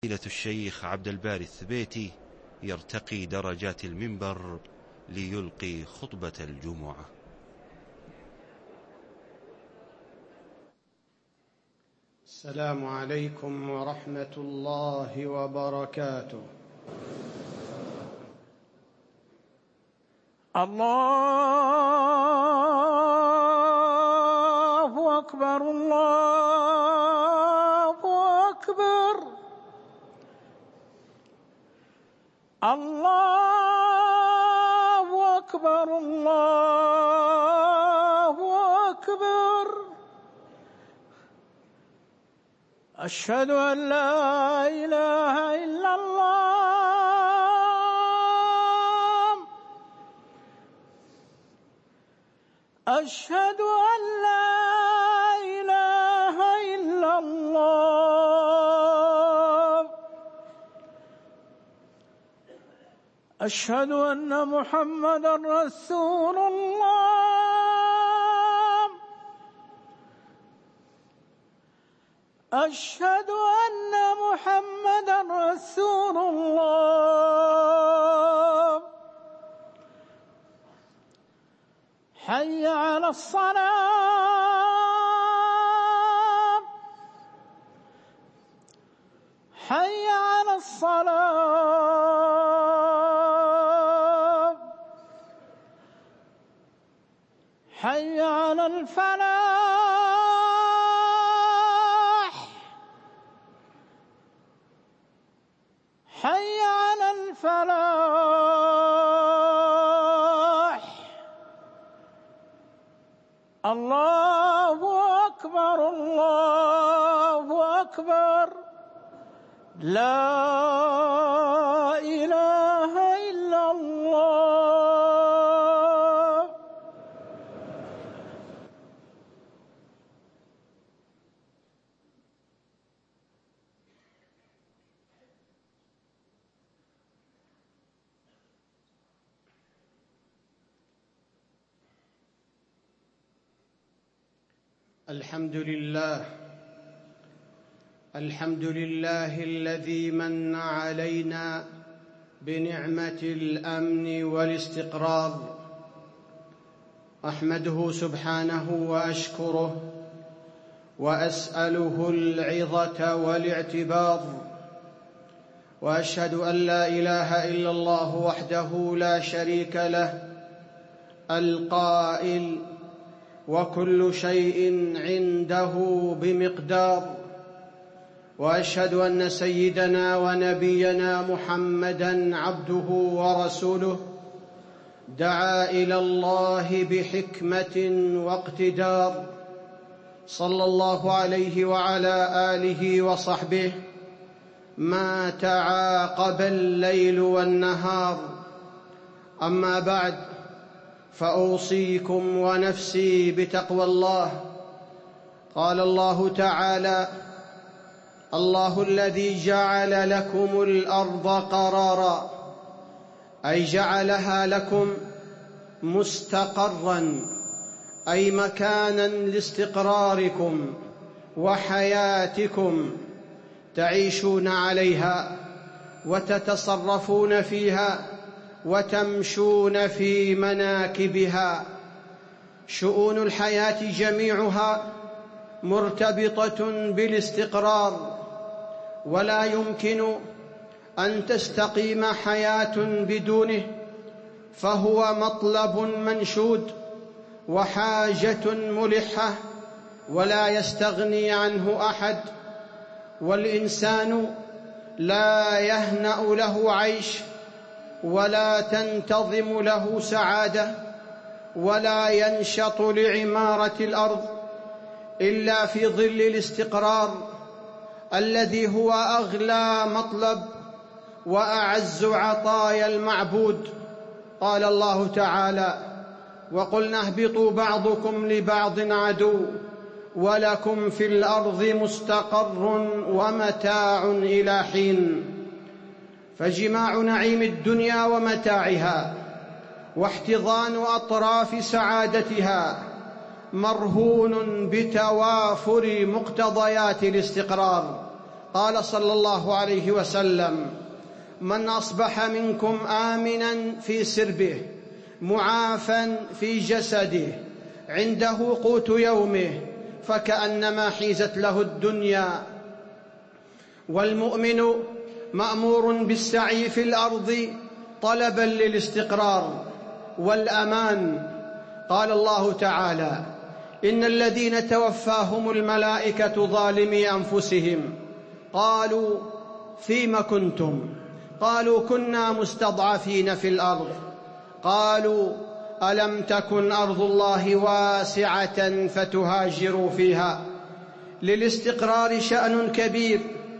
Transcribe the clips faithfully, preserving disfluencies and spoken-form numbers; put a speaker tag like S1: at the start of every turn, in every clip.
S1: فضيلة الشيخ عبد الباري الثبيتي يرتقي درجات المنبر ليلقي خطبة الجمعة.
S2: السلام عليكم ورحمة الله وبركاته.
S3: الله أكبر الله أكبر الله أكبر الله أكبر. أشهد أن لا إله إلا الله. أشهد أن لا إله إلا الله. أشهد أن محمدًا رسول الله. أشهد أن محمدًا رسول الله. حي على الصلاة. حي على الصلاة. حي على الفلاح. حي على الفلاح. الله أكبر الله أكبر. لا إله إلا الله.
S2: الحمد لله الحمد لله الذي من علينا بنعمة الأمن والاستقرار. أحمده سبحانه وأشكره وأسأله العظة والاعتبار، وأشهد أن لا إله إلا الله وحده لا شريك له القائل: وكل شيء عنده بمقدار. وأشهد أن سيدنا ونبينا محمدًا عبده ورسوله دعا إلى الله بحكمة واقتدار، صلى الله عليه وعلى آله وصحبه ما تعاقب الليل والنهار. أما بعد، فأوصيكم ونفسي بتقوى الله. قال الله تعالى: الله الذي جعل لكم الأرض قرارا، أي جعلها لكم مستقرا، أي مكانا لاستقراركم وحياتكم، تعيشون عليها وتتصرفون فيها وتمشون في مناكبها. شؤون الحياة جميعها مرتبطة بالاستقرار، ولا يمكن أن تستقيم حياة بدونه، فهو مطلب منشود وحاجة ملحة ولا يستغني عنه أحد. والإنسان لا يهنأ له عيش، ولا تنتظم له سعادة، ولا ينشط لعمارة الأرض إلا في ظل الاستقرار الذي هو أغلى مطلب وأعز عطايا المعبود. قال الله تعالى: وقلنا اهبطوا بعضكم لبعض عدو ولكم في الأرض مستقر ومتاع إلى حين. فجماع نعيم الدنيا ومتاعها واحتضان أطراف سعادتها مرهون بتوافر مقتضيات الاستقرار. قال صلى الله عليه وسلم: من أصبح منكم آمنا في سربه معافا في جسده عنده قوت يومه فكأنما حيزت له الدنيا. والمؤمن مأمور بالسعي في الأرض طلبا للاستقرار والأمان. قال الله تعالى: إن الذين توفاهم الملائكة ظالمي أنفسهم قالوا فيم كنتم؟ قالوا كنا مستضعفين في الأرض. قالوا ألم تكن أرض الله واسعة فتهاجروا فيها. للاستقرار شأن كبير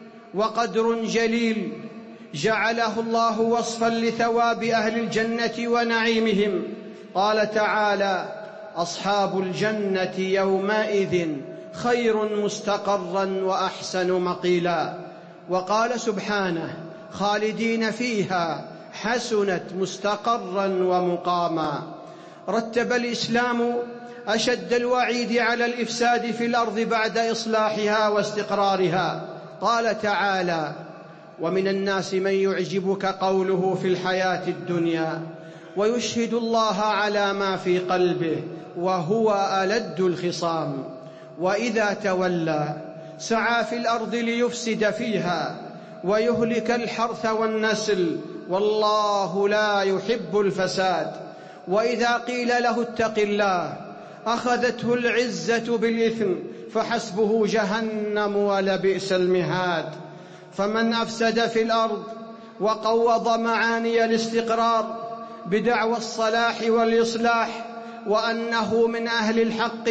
S2: وقدر جليل جعله الله وصفا لثواب أهل الجنة ونعيمهم. قال تعالى: أصحاب الجنة يومئذ خير مستقرا وأحسن مقيلا. وقال سبحانه: خالدين فيها حسنت مستقرا ومقاما. رتب الإسلام أشد الوعيد على الإفساد في الأرض بعد إصلاحها واستقرارها. قال تعالى: ومن الناس من يعجبك قوله في الحياة الدنيا ويشهد الله على ما في قلبه وهو ألد الخصام وإذا تولى سعى في الأرض ليفسد فيها ويهلك الحرث والنسل والله لا يحب الفساد. وإذا قيل له اتق الله أخذته العزة بالإثم فحسبه جهنم ولبئس المهاد. فمن أفسد في الأرض وقوض معاني الاستقرار بدعوى الصلاح والإصلاح وأنه من أهل الحق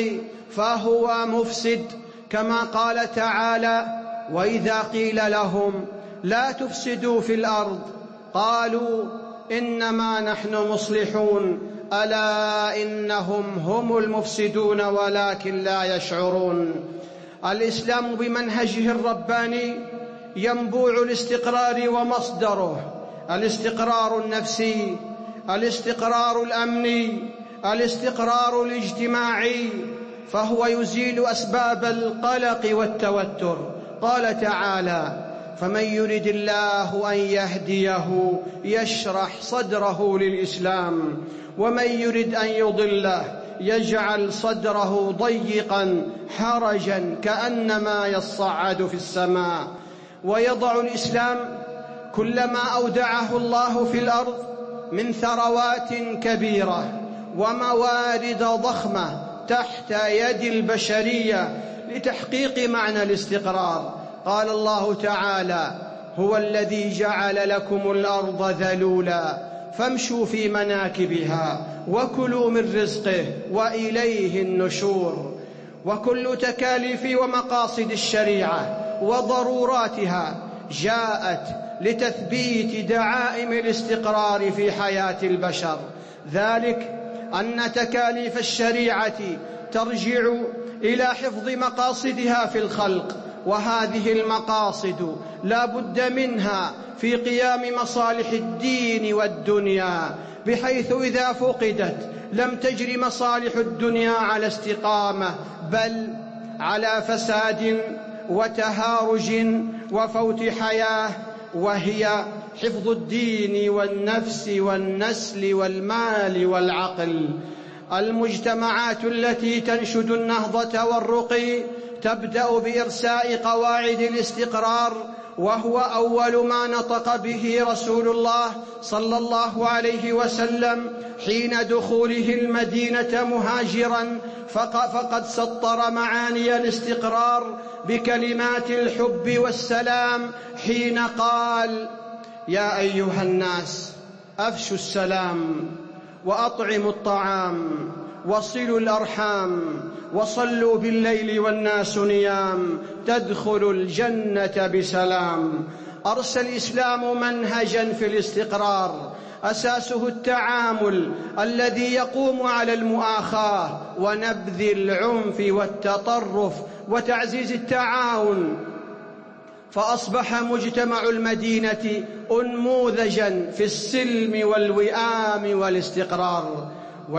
S2: فهو مفسد، كما قال تعالى: وإذا قيل لهم لا تفسدوا في الأرض قالوا إنما نحن مصلحون ألا إنهم هم المفسدون ولكن لا يشعرون. الإسلام بمنهجه الرباني ينبوع الاستقرار ومصدره الاستقرار النفسي، الاستقرار الأمني، الاستقرار الاجتماعي، فهو يزيل أسباب القلق والتوتر. قال تعالى: فمن يرد الله أن يهديه يشرح صدره للإسلام ومن يرد أن يضله يجعل صدره ضيقا حرجا كأنما يصعد في السماء. ويضع الإسلام كل ما أودعه الله في الأرض من ثروات كبيرة وموارد ضخمة تحت يد البشرية لتحقيق معنى الاستقرار. قال الله تعالى: هو الذي جعل لكم الأرض ذلولا فامشوا في مناكبها وكلوا من رزقه وإليه النشور. وكل تكاليف ومقاصد الشريعة وضروراتها جاءت لتثبيت دعائم الاستقرار في حياة البشر. ذلك أن تكاليف الشريعة ترجع إلى حفظ مقاصدها في الخلق، وهذه المقاصد لا بد منها في قيام مصالح الدين والدنيا، بحيث إذا فقدت لم تجر مصالح الدنيا على استقامة بل على فساد وتهارج وفوت حياة، وهي حفظ الدين والنفس والنسل والمال والعقل. المجتمعات التي تنشد النهضة والرقي تبدأ بإرساء قواعد الاستقرار، وهو أول ما نطق به رسول الله صلى الله عليه وسلم حين دخوله المدينة مهاجرا، فقد سطر معاني الاستقرار بكلمات الحب والسلام حين قال: يا أيها الناس أفشوا السلام وأطعموا الطعام وصلوا الأرحام وصلوا بالليل والناس نيام تدخلوا الجنة بسلام. أرسى الإسلام منهجا في الاستقرار أساسه التعامل الذي يقوم على المؤاخاة ونبذ العنف والتطرف وتعزيز التعاون، فأصبح مجتمع المدينة أنموذجا في السلم والوئام والاستقرار.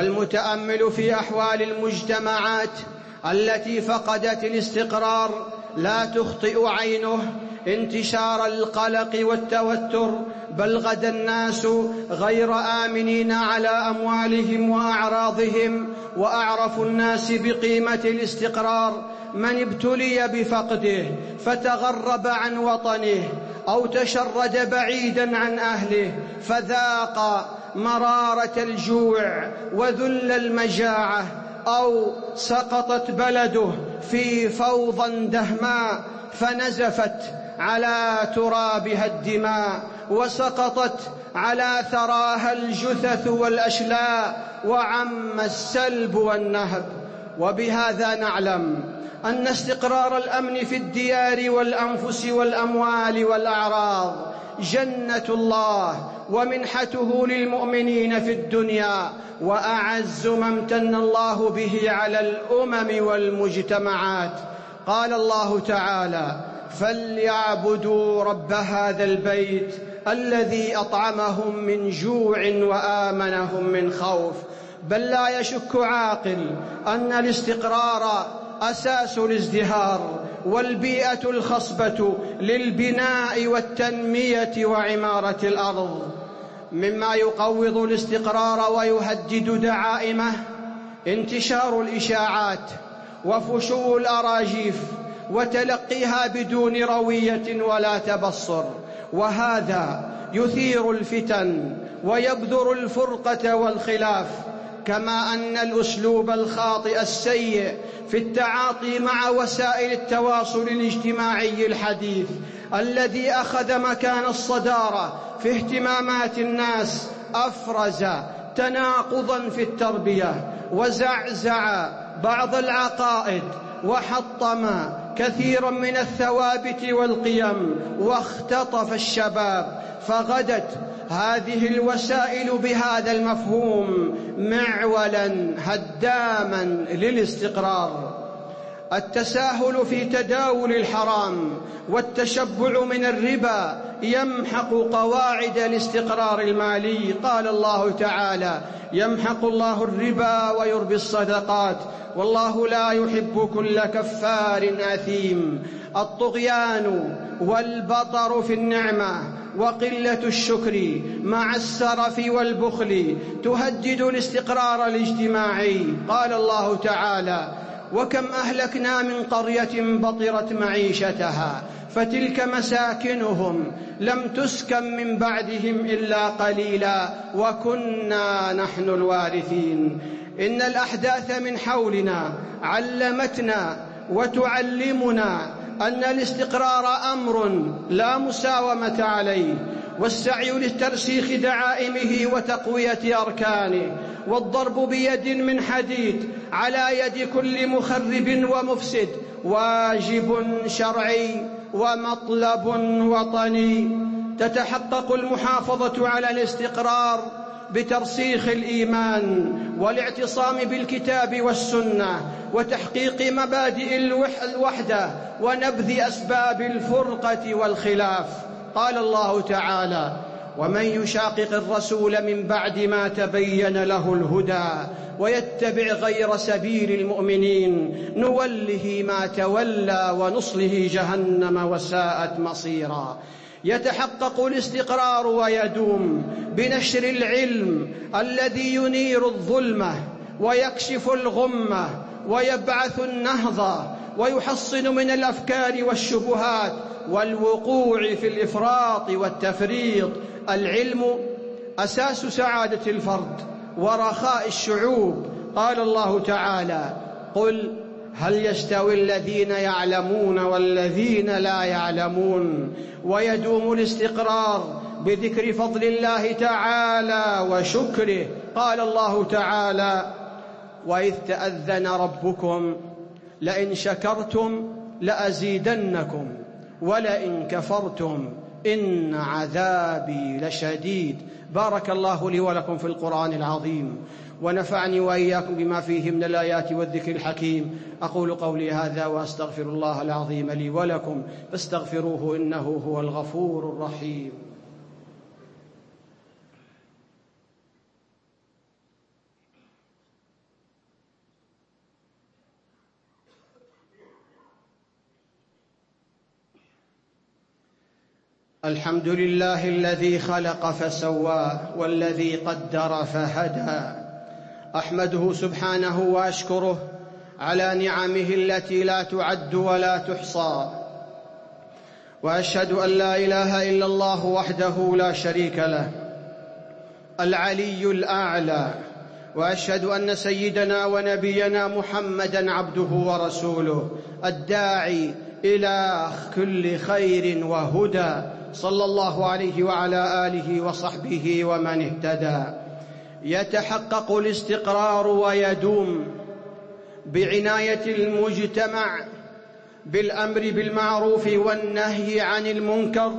S2: والمتأمل في أحوال المجتمعات التي فقدت الاستقرار لا تخطئ عينه انتشار القلق والتوتر، بل غدا الناس غير آمنين على أموالهم وأعراضهم. وأعرف الناس بقيمة الاستقرار من ابتلي بفقده فتغرب عن وطنه، أو تشرد بعيدا عن أهله فذاق مرارة الجوع وذل المجاعة، أو سقطت بلده في فوضى دهماء فنزفت على ترابها الدماء، وسقطت على ثراها الجثث والأشلاء، وعم السلب والنهب. وبهذا نعلم أن استقرار الأمن في الديار والأنفس والأموال والأعراض جنة الله ومنحته للمؤمنين في الدنيا، وأعز ما امتن الله به على الأمم والمجتمعات. قال الله تعالى: فليعبدوا رب هذا البيت الذي أطعمهم من جوع وآمنهم من خوف. بل لا يشك عاقل أن الاستقرار أساس الازدهار، والبيئة الخصبة للبناء والتنمية وعمارة الأرض. مما يقوض الاستقرار ويهدد دعائمه انتشار الإشاعات وفشو الأراجيف وتلقيها بدون روية ولا تبصر، وهذا يثير الفتن ويبذر الفرقة والخلاف. كما أن الأسلوب الخاطئ السيء في التعاطي مع وسائل التواصل الاجتماعي الحديث الذي أخذ مكان الصدارة في اهتمامات الناس أفرز تناقضا في التربية، وزعزع بعض العقائد، وحطم كثيرا من الثوابت والقيم، واختطف الشباب. فغدت هذه الوسائل بهذا المفهوم معولا هداما للاستقرار. التساهل في تداول الحرام والتشبع من الربا يمحق قواعد الاستقرار المالي. قال الله تعالى: يمحق الله الربا ويربي الصدقات والله لا يحب كل كفار أثيم. الطغيان والبطر في النعمة وقلة الشكر مع السرف والبخل تهدد الاستقرار الاجتماعي. قال الله تعالى: وكم أهلكنا من قرية بطرت معيشتها فتلك مساكنهم لم تسكن من بعدهم إلا قليلا وكنا نحن الوارثين. إن الأحداث من حولنا علمتنا وتعلمنا أن الاستقرار أمر لا مساومة عليه، والسعي لترسيخ دعائمه وتقوية أركانه، والضرب بيد من حديد على يد كل مخرب ومفسد واجب شرعي ومطلب وطني. تتحقق المحافظة على الاستقرار بترسيخ الإيمان والاعتصام بالكتاب والسنة وتحقيق مبادئ الوحدة ونبذ أسباب الفرقة والخلاف. قال الله تعالى: ومن يشاقق الرسول من بعد ما تبين له الهدى ويتبع غير سبيل المؤمنين نوله ما تولى ونصله جهنم وساءت مصيرا. يتحقق الاستقرار ويدوم بنشر العلم الذي ينير الظلمة ويكشف الغمة ويبعث النهضة ويحصن من الأفكار والشبهات والوقوع في الإفراط والتفريط. العلم أساس سعادة الفرد ورخاء الشعوب. قال الله تعالى: قل هل يستوي الذين يعلمون والذين لا يعلمون. ويدوم الاستقرار بذكر فضل الله تعالى وشكره. قال الله تعالى: وإذ تأذن ربكم لئن شكرتم لأزيدنكم ولئن كفرتم إن عذابي لشديد. بارك الله لي ولكم في القرآن العظيم، ونفعني وإياكم بما فيه من الآيات والذكر الحكيم. أقول قولي هذا وأستغفر الله العظيم لي ولكم فاستغفروه إنه هو الغفور الرحيم. الحمد لله الذي خلق فسوى والذي قدر فهدى. أحمده سبحانه وأشكره على نعمه التي لا تعد ولا تحصى، وأشهد أن لا إله إلا الله وحده لا شريك له العلي الأعلى، وأشهد أن سيدنا ونبينا محمدًا عبده ورسوله الداعي إلى كل خير وهدى، صلى الله عليه وعلى آله وصحبه ومن اهتدى. يتحقق الاستقرار ويدوم بعناية المجتمع بالأمر بالمعروف والنهي عن المنكر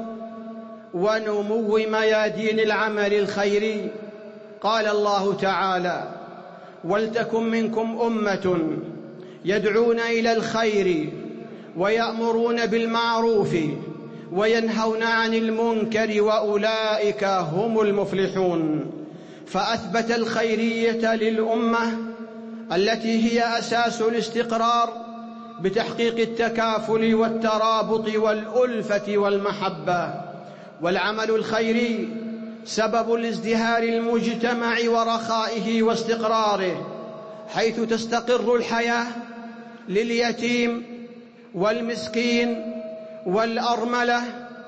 S2: ونمو ميادين العمل الخيري. قال الله تعالى: ولتكن منكم أمة يدعون إلى الخير ويأمرون بالمعروف وينهون عن المنكر وأولئك هم المفلحون. فأثبت الخيرية للأمة التي هي أساس الاستقرار بتحقيق التكافل والترابط والألفة والمحبة. والعمل الخيري سبب لازدهار المجتمع ورخائه واستقراره، حيث تستقر الحياة لليتيم والمسكين والأرملة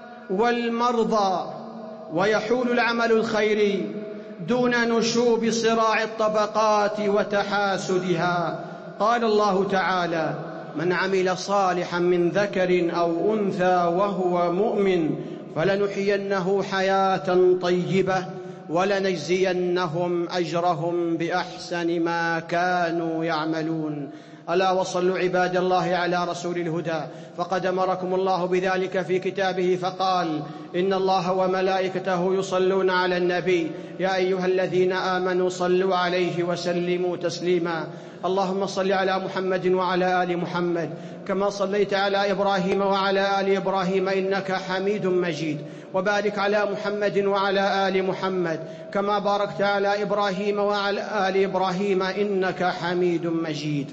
S2: والمرضى، ويحول العمل الخيري دون نشوب صراع الطبقات وتحاسدها. قال الله تعالى: من عمل صالحا من ذكر أو أنثى وهو مؤمن فلنحيينه حياة طيبة ولنجزينهم أجرهم بأحسن ما كانوا يعملون. ألا وصلوا عباد الله على رسول الهدى، فقد أمركم الله بذلك في كتابه فقال: إن الله وملائكته يصلون على النبي يا أيها الذين آمنوا صلوا عليه وسلموا تسليما. اللهم صل على محمد وعلى آل محمد كما صليت على إبراهيم وعلى آل إبراهيم إنك حميد مجيد، وبارك على محمد وعلى آل محمد كما باركت على إبراهيم وعلى آل إبراهيم إنك حميد مجيد.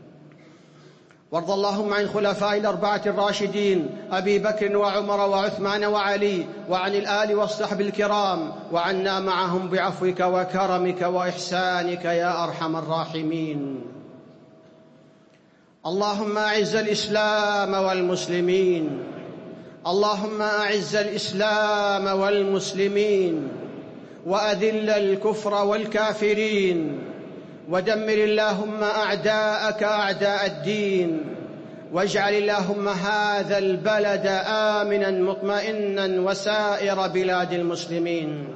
S2: وارض اللهم عن الخلفاء الأربعة الراشدين أبي بكر وعمر وعثمان وعلي، وعن الآل والصحب الكرام، وعنا معهم بعفوك وكرمك وإحسانك يا أرحم الراحمين. اللهم أعز الإسلام والمسلمين، اللهم أعز الإسلام والمسلمين، وأذل الكفر والكافرين، ودمر اللهم أعداءك أعداء الدين، واجعل اللهم هذا البلد آمنا مطمئنا وسائر بلاد المسلمين.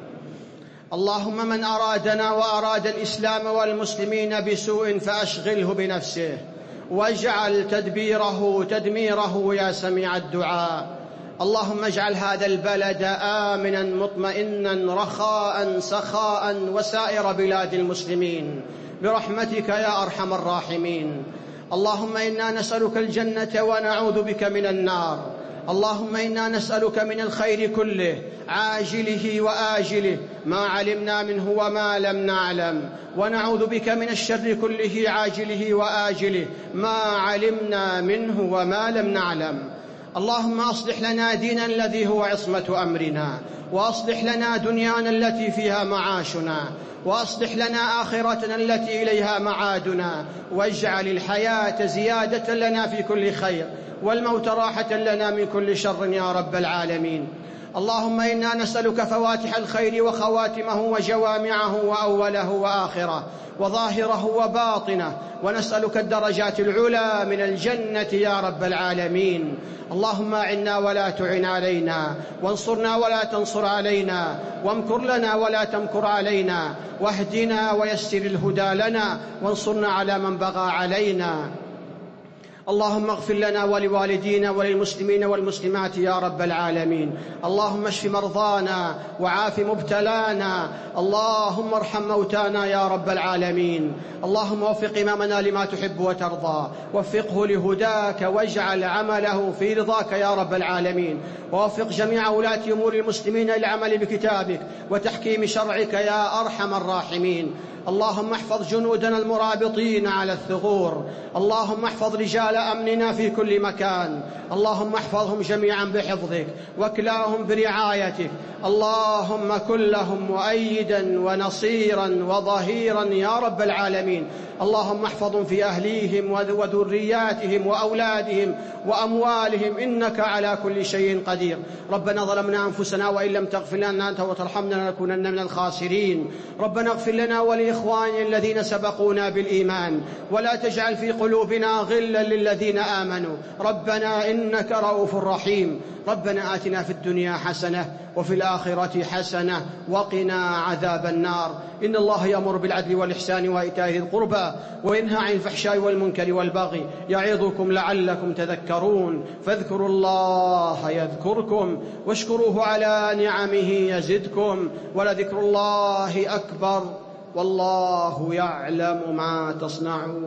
S2: اللهم من أرادنا وأراد الإسلام والمسلمين بسوء فأشغله بنفسه، واجعل تدبيره تدميره يا سميع الدعاء. اللهم اجعل هذا البلد آمنا مطمئنا رخاء سخاء وسائر بلاد المسلمين برحمتك يا أرحم الراحمين. اللهم إنا نسألك الجنة ونعوذ بك من النار. اللهم إنا نسألك من الخير كله عاجله وآجله ما علمنا منه وما لم نعلم، ونعوذ بك من الشر كله عاجله وآجله ما علمنا منه وما لم نعلم. اللهم أصلح لنا ديننا الذي هو عصمة أمرنا، وأصلح لنا دنيانا التي فيها معاشنا، وأصلح لنا آخرتنا التي إليها معادنا، واجعل الحياة زيادة لنا في كل خير والموت راحة لنا من كل شر يا رب العالمين. اللهم إنا نسألك فواتح الخير وخواتمه وجوامعه وأوله وآخره وظاهره وباطنه، ونسألك الدرجات العلى من الجنة يا رب العالمين. اللهم أعنا ولا تعن علينا، وانصرنا ولا تنصر علينا، وامكر لنا ولا تمكر علينا، واهدنا ويسر الهدى لنا، وانصرنا على من بغى علينا. اللهم اغفر لنا ولوالدينا وللمسلمين والمسلمات يا رب العالمين. اللهم اشف مرضانا وعاف مبتلانا، اللهم ارحم موتانا يا رب العالمين. اللهم وفق إمامنا لما تحب وترضى، وفقه لهداك، واجعل عمله في رضاك يا رب العالمين. ووفق جميع ولاة أمور المسلمين للعمل بكتابك وتحكيم شرعك يا أرحم الراحمين. اللهم احفظ جنودنا المرابطين على الثغور، اللهم احفظ رجال أمننا في كل مكان، اللهم احفظهم جميعا بحفظك واكلاهم برعايتك، اللهم كن لهم مؤيدا ونصيرا وظهيرا يا رب العالمين. اللهم احفظهم في أهليهم وذرياتهم وأولادهم وأموالهم، إنك على كل شيء قدير. ربنا ظلمنا أنفسنا وإن لم تغفر لنا أنت وترحمنا لنكونن من الخاسرين. ربنا اغفر لنا ولإخواننا الذين سبقونا بالإيمان، ولا تجعل في قلوبنا غلا للذين آمنوا، ربنا إنك رؤوف رحيم. ربنا آتنا في الدنيا حسنة وفي الآخرة حسنة وقنا عذاب النار. إن الله يأمر بالعدل والإحسان وإيتاء ذي القربى وينهى عن الفحشاء والمنكر والبغي يعظكم لعلكم تذكرون. فاذكروا الله يذكركم واشكروه على نعمه يزدكم، ولذكر الله أكبر والله يعلم ما تصنعون.